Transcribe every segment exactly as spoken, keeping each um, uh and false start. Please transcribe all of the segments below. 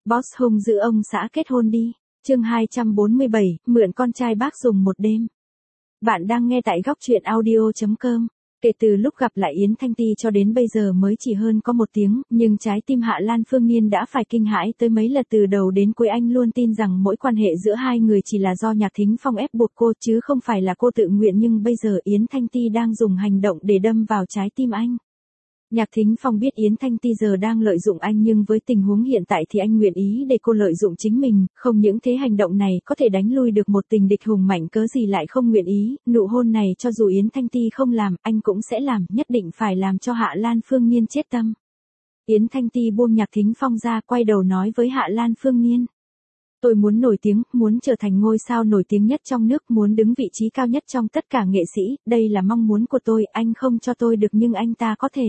Boss hung giữ ông xã kết hôn đi. Chương hai trăm bốn mươi bảy, mượn con trai bác dùng một đêm. Bạn đang nghe tại góc truyện audio chấm com. Kể từ lúc gặp lại Yến Thanh Ti cho đến bây giờ mới chỉ hơn có một tiếng, nhưng trái tim Hạ Lan Phương Nhiên đã phải kinh hãi tới mấy lần. Từ đầu đến cuối anh luôn tin rằng mỗi quan hệ giữa hai người chỉ là do Nhạc Thính Phong ép buộc cô chứ không phải là cô tự nguyện, nhưng bây giờ Yến Thanh Ti đang dùng hành động để đâm vào trái tim anh. Nhạc Thính Phong biết Yến Thanh Ti giờ đang lợi dụng anh, nhưng với tình huống hiện tại thì anh nguyện ý để cô lợi dụng chính mình, không những thế hành động này có thể đánh lui được một tình địch hùng mạnh, cớ gì lại không nguyện ý. Nụ hôn này cho dù Yến Thanh Ti không làm, anh cũng sẽ làm, nhất định phải làm cho Hạ Lan Phương Nhiên chết tâm. Yến Thanh Ti buông Nhạc Thính Phong ra, quay đầu nói với Hạ Lan Phương Nhiên. Tôi muốn nổi tiếng, muốn trở thành ngôi sao nổi tiếng nhất trong nước, muốn đứng vị trí cao nhất trong tất cả nghệ sĩ, đây là mong muốn của tôi, anh không cho tôi được nhưng anh ta có thể.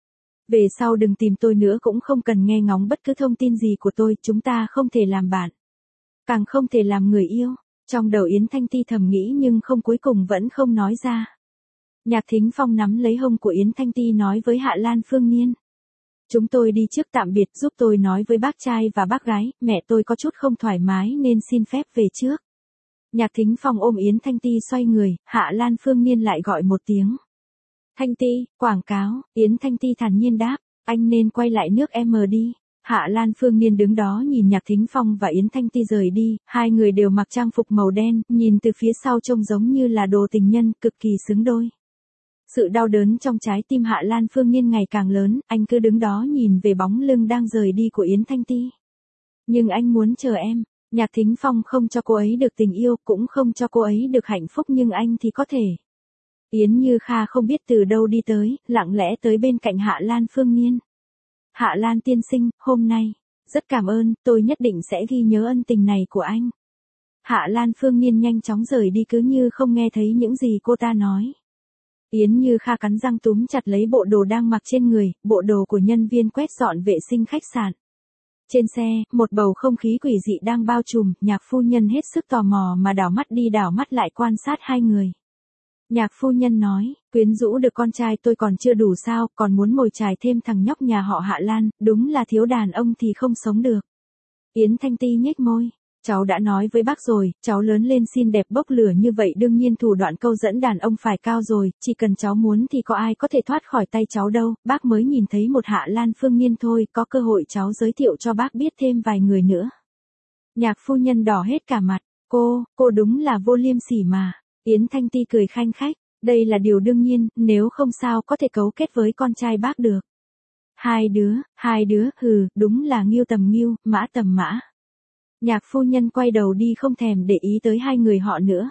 Về sau đừng tìm tôi nữa, cũng không cần nghe ngóng bất cứ thông tin gì của tôi, chúng ta không thể làm bạn. Càng không thể làm người yêu. Trong đầu Yến Thanh Ti thầm nghĩ nhưng không, cuối cùng vẫn không nói ra. Nhạc Thính Phong nắm lấy hông của Yến Thanh Ti nói với Hạ Lan Phương Nhiên. Chúng tôi đi trước, tạm biệt, giúp tôi nói với bác trai và bác gái, mẹ tôi có chút không thoải mái nên xin phép về trước. Nhạc Thính Phong ôm Yến Thanh Ti xoay người, Hạ Lan Phương Nhiên lại gọi một tiếng. Thanh Ti, quảng cáo. Yến Thanh Ti thản nhiên đáp, anh nên quay lại nước em đi. Hạ Lan Phương Nhiên đứng đó nhìn Nhạc Thính Phong và Yến Thanh Ti rời đi, hai người đều mặc trang phục màu đen, nhìn từ phía sau trông giống như là đồ tình nhân, cực kỳ xứng đôi. Sự đau đớn trong trái tim Hạ Lan Phương Nhiên ngày càng lớn, anh cứ đứng đó nhìn về bóng lưng đang rời đi của Yến Thanh Ti. Nhưng anh muốn chờ em. Nhạc Thính Phong không cho cô ấy được tình yêu, cũng không cho cô ấy được hạnh phúc, nhưng anh thì có thể. Yến Như Kha không biết từ đâu đi tới, lặng lẽ tới bên cạnh Hạ Lan Phương Nhiên. Hạ Lan tiên sinh, hôm nay, rất cảm ơn, tôi nhất định sẽ ghi nhớ ân tình này của anh. Hạ Lan Phương Nhiên nhanh chóng rời đi, cứ như không nghe thấy những gì cô ta nói. Yến Như Kha cắn răng túm chặt lấy bộ đồ đang mặc trên người, bộ đồ của nhân viên quét dọn vệ sinh khách sạn. Trên xe, một bầu không khí quỷ dị đang bao trùm, Nhạc phu nhân hết sức tò mò mà đảo mắt đi đảo mắt lại quan sát hai người. Nhạc phu nhân nói, quyến rũ được con trai tôi còn chưa đủ sao, còn muốn mồi chài thêm thằng nhóc nhà họ Hạ Lan, đúng là thiếu đàn ông thì không sống được. Yến Thanh Ti nhếch môi, cháu đã nói với bác rồi, cháu lớn lên xinh đẹp bốc lửa như vậy đương nhiên thủ đoạn câu dẫn đàn ông phải cao rồi, chỉ cần cháu muốn thì có ai có thể thoát khỏi tay cháu đâu, bác mới nhìn thấy một Hạ Lan Phương Nhiên thôi, có cơ hội cháu giới thiệu cho bác biết thêm vài người nữa. Nhạc phu nhân đỏ hết cả mặt, cô, cô đúng là vô liêm sỉ mà. Yến Thanh Ti cười khanh khách, đây là điều đương nhiên, nếu không sao có thể cấu kết với con trai bác được. Hai đứa, hai đứa, hừ, đúng là nghiêu tầm nghiêu, mã tầm mã. Nhạc phu nhân quay đầu đi không thèm để ý tới hai người họ nữa.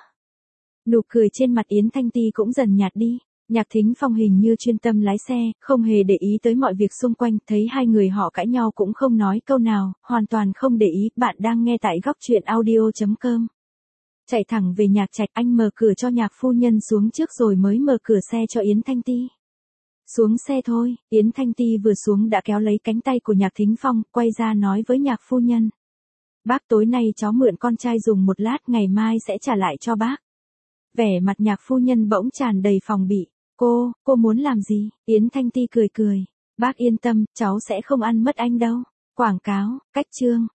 Nụ cười trên mặt Yến Thanh Ti cũng dần nhạt đi. Nhạc Thính Phong hình như chuyên tâm lái xe, không hề để ý tới mọi việc xung quanh, thấy hai người họ cãi nhau cũng không nói câu nào, hoàn toàn không để ý. Bạn đang nghe tại góc truyện audio chấm com. Chạy thẳng về nhạc trạch, anh mở cửa cho nhạc phu nhân xuống trước rồi mới mở cửa xe cho Yến Thanh Ti. Xuống xe thôi. Yến Thanh Ti vừa xuống đã kéo lấy cánh tay của Nhạc Thính Phong, quay ra nói với nhạc phu nhân. Bác, tối nay cháu mượn con trai dùng một lát, ngày mai sẽ trả lại cho bác. Vẻ mặt nhạc phu nhân bỗng tràn đầy phòng bị. Cô, cô muốn làm gì? Yến Thanh Ti cười cười. Bác yên tâm, cháu sẽ không ăn mất anh đâu. Quảng cáo, cách chương.